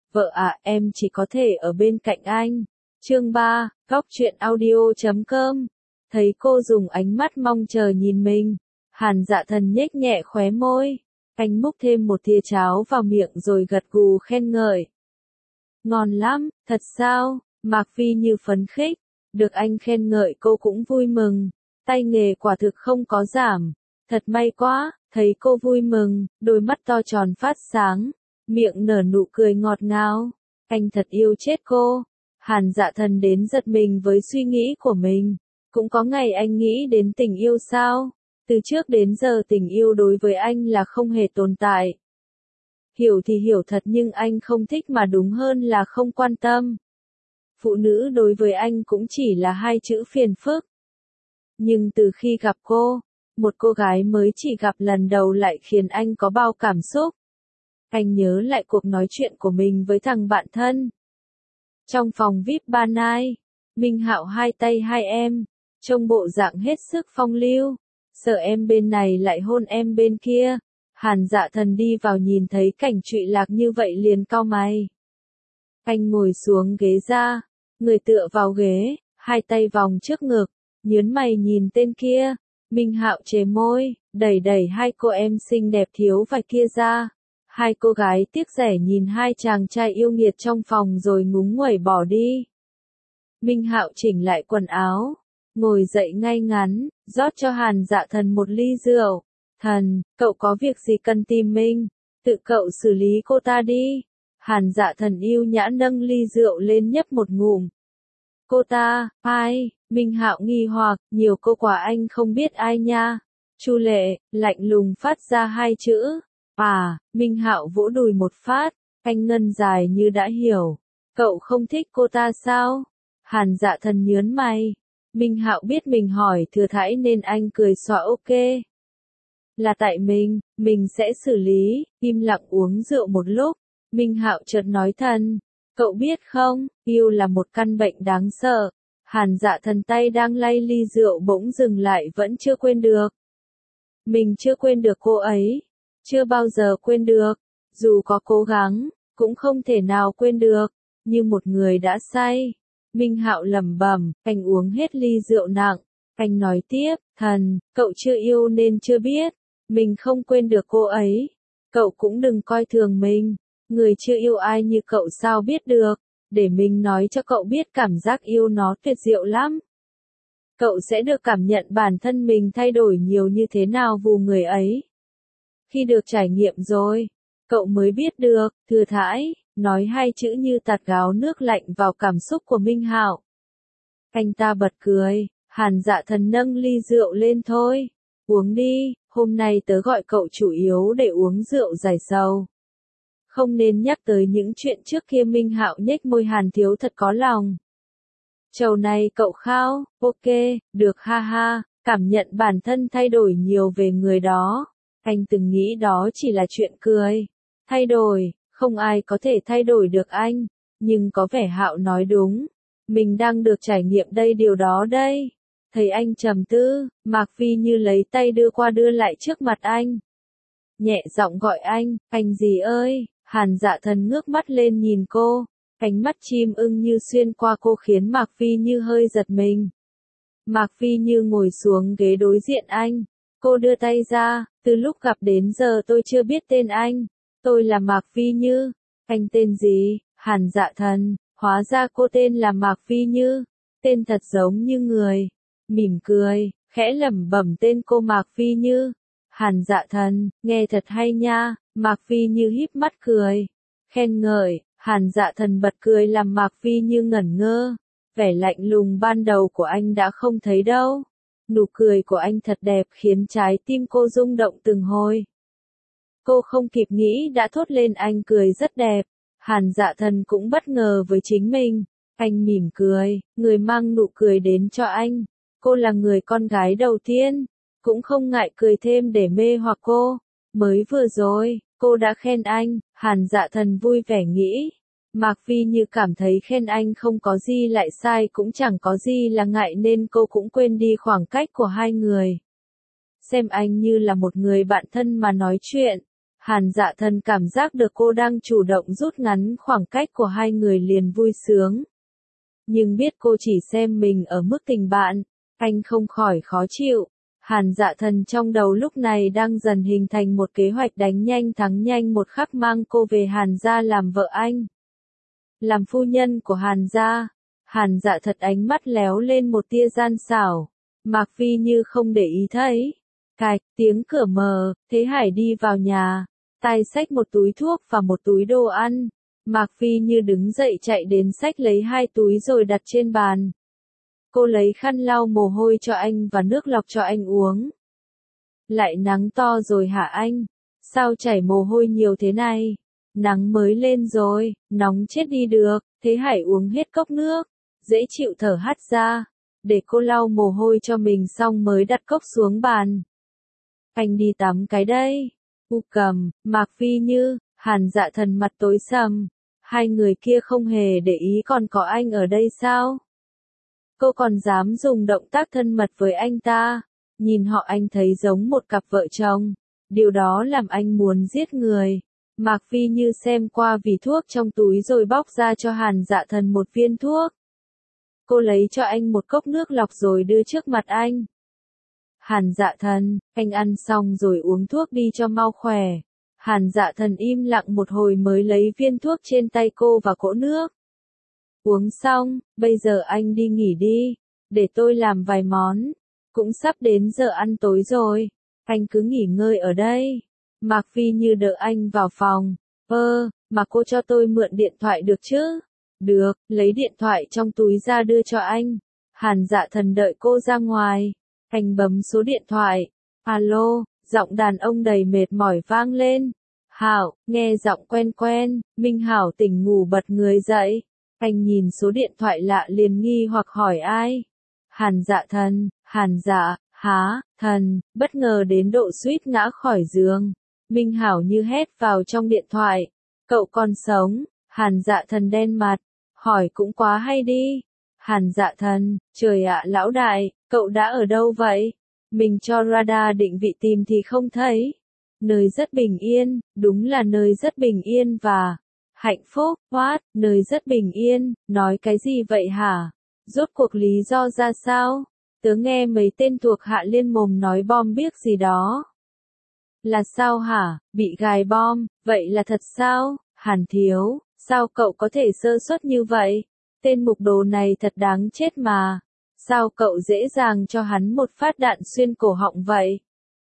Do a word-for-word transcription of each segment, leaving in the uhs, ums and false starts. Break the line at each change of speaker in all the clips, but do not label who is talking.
Vợ à, em chỉ có thể ở bên cạnh anh. Chương ba, góc truyện audio chấm com. Thấy cô dùng ánh mắt mong chờ nhìn mình, Hàn Dạ Thần nhếch nhẹ khóe môi. Anh múc thêm một thìa cháo vào miệng rồi gật gù khen ngợi. Ngon lắm, thật sao? Mạc Phi Như phấn khích. Được anh khen ngợi cô cũng vui mừng. Tay nghề quả thực không có giảm. Thật may quá, thấy cô vui mừng, đôi mắt to tròn phát sáng, miệng nở nụ cười ngọt ngào. Anh thật yêu chết cô. Hàn Dạ Thần đến giật mình với suy nghĩ của mình. Cũng có ngày anh nghĩ đến tình yêu sao? Từ trước đến giờ tình yêu đối với anh là không hề tồn tại. Hiểu thì hiểu thật nhưng anh không thích mà đúng hơn là không quan tâm. Phụ nữ đối với anh cũng chỉ là hai chữ phiền phức. Nhưng từ khi gặp cô, một cô gái mới chỉ gặp lần đầu lại khiến anh có bao cảm xúc. Anh nhớ lại cuộc nói chuyện của mình với thằng bạn thân. Trong phòng vi ai pi ba night, Minh Hạo hai tay hai em, trông bộ dạng hết sức phong lưu. Sợ em bên này lại hôn em bên kia. Hàn Dạ Thần đi vào nhìn thấy cảnh trụy lạc như vậy liền cau mày. Anh ngồi xuống ghế ra, người tựa vào ghế, hai tay vòng trước ngực, nhớn mày nhìn tên kia. Minh Hạo chề môi, đẩy đẩy hai cô em xinh đẹp thiếu vài kia ra. Hai cô gái tiếc rẻ nhìn hai chàng trai yêu nghiệt trong phòng rồi ngúng nguẩy bỏ đi. Minh Hạo chỉnh lại quần áo, ngồi dậy ngay ngắn, rót cho Hàn Dạ Thần một ly rượu. Thần, cậu có việc gì cần tìm mình, tự cậu xử lý cô ta đi. Hàn Dạ Thần yêu nhã nâng ly rượu lên nhấp một ngụm. Cô ta, ai? Minh Hạo nghi hoặc, nhiều cô quả anh không biết ai nha. Chu Lệ, lạnh lùng phát ra hai chữ. À, Minh Hạo vỗ đùi một phát, anh ngân dài như đã hiểu. Cậu không thích cô ta sao? Hàn Dạ Thần nhớn mày. Minh Hạo biết mình hỏi thừa thãi nên anh cười xòa ok. Là tại mình, mình sẽ xử lý. Im lặng uống rượu một lúc, Minh Hạo chợt nói thần, cậu biết không, yêu là một căn bệnh đáng sợ. Hàn Dạ Thần tay đang lay ly rượu bỗng dừng lại vẫn chưa quên được. Mình chưa quên được cô ấy, chưa bao giờ quên được, dù có cố gắng, cũng không thể nào quên được, như một người đã say. Minh Hạo lẩm bẩm, anh uống hết ly rượu nặng, anh nói tiếp, thần, cậu chưa yêu nên chưa biết, mình không quên được cô ấy. Cậu cũng đừng coi thường mình, người chưa yêu ai như cậu sao biết được, để mình nói cho cậu biết cảm giác yêu nó tuyệt diệu lắm. Cậu sẽ được cảm nhận bản thân mình thay đổi nhiều như thế nào vì người ấy. Khi được trải nghiệm rồi, cậu mới biết được, thừa thãi, nói hai chữ như tạt gáo nước lạnh vào cảm xúc của Minh Hạo. Anh ta bật cười, Hàn Dạ Thần nâng ly rượu lên thôi, uống đi, hôm nay tớ gọi cậu chủ yếu để uống rượu giải sầu. Không nên nhắc tới những chuyện trước kia. Minh Hạo nhếch môi Hàn thiếu thật có lòng. Chầu này cậu khao, ok, được ha ha, cảm nhận bản thân thay đổi nhiều về người đó. Anh từng nghĩ đó chỉ là chuyện cười. Thay đổi, không ai có thể thay đổi được anh. Nhưng có vẻ Hạo nói đúng. Mình đang được trải nghiệm đây điều đó đây. Thấy anh trầm tư, Mạc Phi Như lấy tay đưa qua đưa lại trước mặt anh. Nhẹ giọng gọi anh, anh gì ơi, Hàn Dạ Thần ngước mắt lên nhìn cô. Ánh mắt chim ưng như xuyên qua cô khiến Mạc Phi Như hơi giật mình. Mạc Phi Như ngồi xuống ghế đối diện anh. Cô đưa tay ra, từ lúc gặp đến giờ tôi chưa biết tên anh. Tôi là Mạc Phi Như. Anh tên gì? Hàn Dạ Thần. Hóa ra cô tên là Mạc Phi Như. Tên thật giống như người. Mỉm cười, khẽ lẩm bẩm tên cô Mạc Phi Như. Hàn Dạ Thần, nghe thật hay nha. Mạc Phi Như híp mắt cười. Khen ngợi, Hàn Dạ Thần bật cười làm Mạc Phi Như ngẩn ngơ. Vẻ lạnh lùng ban đầu của anh đã không thấy đâu. Nụ cười của anh thật đẹp khiến trái tim cô rung động từng hồi. Cô không kịp nghĩ đã thốt lên anh cười rất đẹp. Hàn Dạ Thần cũng bất ngờ với chính mình. Anh mỉm cười, người mang nụ cười đến cho anh. Cô là người con gái đầu tiên. Cũng không ngại cười thêm để mê hoặc cô. Mới vừa rồi, cô đã khen anh. Hàn Dạ Thần vui vẻ nghĩ. Mạc Phi Như cảm thấy khen anh không có gì lại sai cũng chẳng có gì là ngại nên cô cũng quên đi khoảng cách của hai người. Xem anh như là một người bạn thân mà nói chuyện. Hàn Dạ Thần cảm giác được cô đang chủ động rút ngắn khoảng cách của hai người liền vui sướng. Nhưng biết cô chỉ xem mình ở mức tình bạn, anh không khỏi khó chịu. Hàn Dạ Thần trong đầu lúc này đang dần hình thành một kế hoạch đánh nhanh thắng nhanh một khắc mang cô về Hàn gia làm vợ anh. Làm phu nhân của Hàn gia, Hàn Dạ Thật ánh mắt léo lên một tia gian xảo. Mạc Phi Như không để ý thấy. Cạch, tiếng cửa mở, Thế Hải đi vào nhà, tay xách một túi thuốc và một túi đồ ăn. Mạc Phi Như đứng dậy chạy đến xách lấy hai túi rồi đặt trên bàn. Cô lấy khăn lau mồ hôi cho anh và nước lọc cho anh uống. Lại nắng to rồi hả anh? Sao chảy mồ hôi nhiều thế này? Nắng mới lên rồi, nóng chết đi được. Thế Hải uống hết cốc nước, dễ chịu thở hắt ra. Để cô lau mồ hôi cho mình xong mới đặt cốc xuống bàn. Anh đi tắm cái đây. U Cầm, Mạc Phi Như, Hàn Dạ Thần mặt tối sầm. Hai người kia không hề để ý còn có anh ở đây sao? Cô còn dám dùng động tác thân mật với anh ta. Nhìn họ anh thấy giống một cặp vợ chồng. Điều đó làm anh muốn giết người. Mạc Phi Như xem qua vỉ thuốc trong túi rồi bóc ra cho Hàn Dạ Thần một viên thuốc. Cô lấy cho anh một cốc nước lọc rồi đưa trước mặt anh. Hàn Dạ Thần, anh ăn xong rồi uống thuốc đi cho mau khỏe. Hàn Dạ Thần im lặng một hồi mới lấy viên thuốc trên tay cô và cỗ nước. Uống xong, bây giờ anh đi nghỉ đi, để tôi làm vài món. Cũng sắp đến giờ ăn tối rồi, anh cứ nghỉ ngơi ở đây. Mạc Phi Như đỡ anh vào phòng. Ơ, mà cô cho tôi mượn điện thoại được chứ? Được, lấy điện thoại trong túi ra đưa cho anh. Hàn Dạ Thần đợi cô ra ngoài. Anh bấm số điện thoại. Alo, giọng đàn ông đầy mệt mỏi vang lên. Hảo, nghe giọng quen quen, Minh Hảo tỉnh ngủ bật người dậy. Anh nhìn số điện thoại lạ liền nghi hoặc hỏi ai. Hàn Dạ Thần, Hàn Dạ, há, thần, bất ngờ đến độ suýt ngã khỏi giường. Minh Hảo như hét vào trong điện thoại. Cậu còn sống? Hàn Dạ Thần đen mặt. Hỏi cũng quá hay đi. Hàn Dạ Thần, trời ạ lão đại, cậu đã ở đâu vậy? Mình cho radar định vị tìm thì không thấy. Nơi rất bình yên, đúng là nơi rất bình yên và hạnh phúc. What, nơi rất bình yên, nói cái gì vậy hả? Rốt cuộc lý do ra sao? Tớ nghe mấy tên thuộc hạ liên mồm nói bom biếc gì đó. Là sao hả? Bị gài bom, vậy là thật sao? Hàn Thiếu, sao cậu có thể sơ suất như vậy? Tên mục đồ này thật đáng chết mà. Sao cậu dễ dàng cho hắn một phát đạn xuyên cổ họng vậy?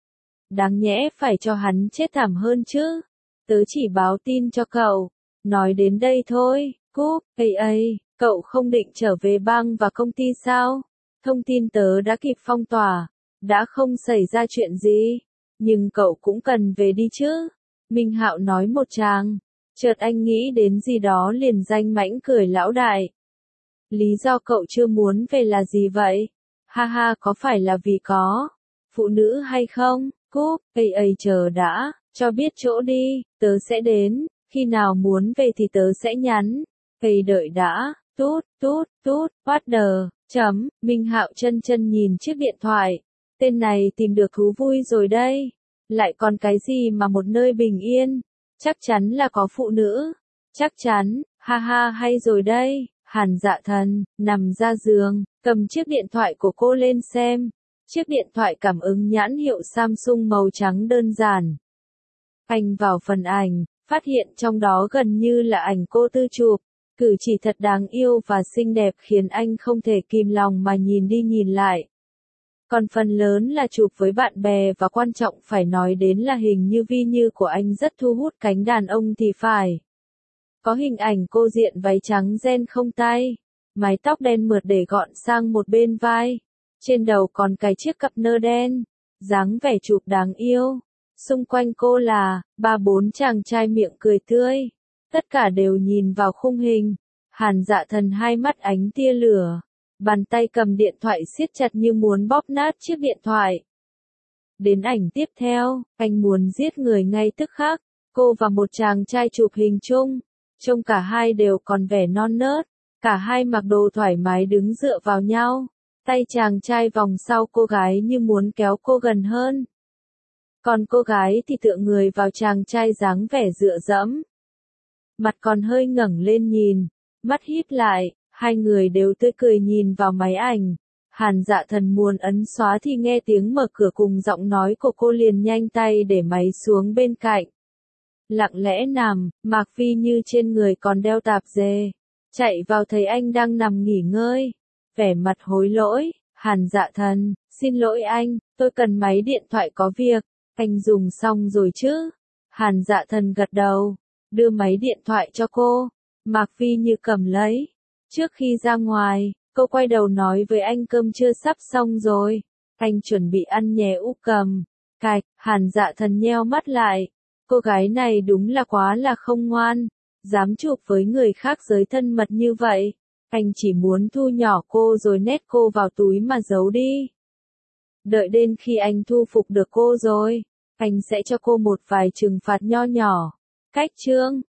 Đáng nhẽ phải cho hắn chết thảm hơn chứ. Tớ chỉ báo tin cho cậu. Nói đến đây thôi, cúp, ây ây, cậu không định trở về bang và công ty sao? Thông tin tớ đã kịp phong tỏa, đã không xảy ra chuyện gì. Nhưng cậu cũng cần về đi chứ. Minh Hạo nói một tràng. Chợt anh nghĩ đến gì đó liền danh mãnh cười lão đại. Lý do cậu chưa muốn về là gì vậy? Ha ha, có phải là vì có phụ nữ hay không? Cúp, ây ây chờ đã, cho biết chỗ đi, tớ sẽ đến, khi nào muốn về thì tớ sẽ nhắn. Ây đợi đã, tút, tút, tút, bắt đờ, chấm, Minh Hạo chân chân nhìn chiếc điện thoại. Tên này tìm được thú vui rồi đây. Lại còn cái gì mà một nơi bình yên? Chắc chắn là có phụ nữ. Chắc chắn, ha ha hay rồi đây. Hàn Dạ Thần, nằm ra giường, cầm chiếc điện thoại của cô lên xem. Chiếc điện thoại cảm ứng nhãn hiệu Samsung màu trắng đơn giản. Anh vào phần ảnh, phát hiện trong đó gần như là ảnh cô tư chụp. Cử chỉ thật đáng yêu và xinh đẹp khiến anh không thể kìm lòng mà nhìn đi nhìn lại. Còn phần lớn là chụp với bạn bè và quan trọng phải nói đến là hình như vi như của anh rất thu hút cánh đàn ông thì phải. Có hình ảnh cô diện váy trắng ren không tay, mái tóc đen mượt để gọn sang một bên vai, trên đầu còn cài chiếc cặp nơ đen, dáng vẻ chụp đáng yêu. Xung quanh cô là ba bốn chàng trai miệng cười tươi, tất cả đều nhìn vào khung hình. Hàn Dạ Thần hai mắt ánh tia lửa, bàn tay cầm điện thoại siết chặt như muốn bóp nát chiếc điện thoại. Đến ảnh tiếp theo, anh muốn giết người ngay tức khắc. Cô và một chàng trai chụp hình chung, trông cả hai đều còn vẻ non nớt, cả hai mặc đồ thoải mái đứng dựa vào nhau, tay chàng trai vòng sau cô gái như muốn kéo cô gần hơn. Còn cô gái thì tựa người vào chàng trai dáng vẻ dựa dẫm. Mặt còn hơi ngẩng lên nhìn, mắt híp lại, hai người đều tươi cười nhìn vào máy ảnh. Hàn Dạ Thần muốn ấn xóa thì nghe tiếng mở cửa cùng giọng nói của cô liền nhanh tay để máy xuống bên cạnh. Lặng lẽ nằm, Mạc Phi như trên người còn đeo tạp dề. Chạy vào thấy anh đang nằm nghỉ ngơi. Vẻ mặt hối lỗi, Hàn Dạ Thần, xin lỗi anh, tôi cần máy điện thoại có việc, anh dùng xong rồi chứ? Hàn Dạ Thần gật đầu, đưa máy điện thoại cho cô. Mạc Phi như cầm lấy. Trước khi ra ngoài, cô quay đầu nói với anh cơm trưa sắp xong rồi. Anh chuẩn bị ăn nhé úp cầm. Cạch, Hàn Dạ Thần nheo mắt lại. Cô gái này đúng là quá là không ngoan. Dám chụp với người khác giới thân mật như vậy. Anh chỉ muốn thu nhỏ cô rồi nhét cô vào túi mà giấu đi. Đợi đến khi anh thu phục được cô rồi, anh sẽ cho cô một vài trừng phạt nho nhỏ. Cách chương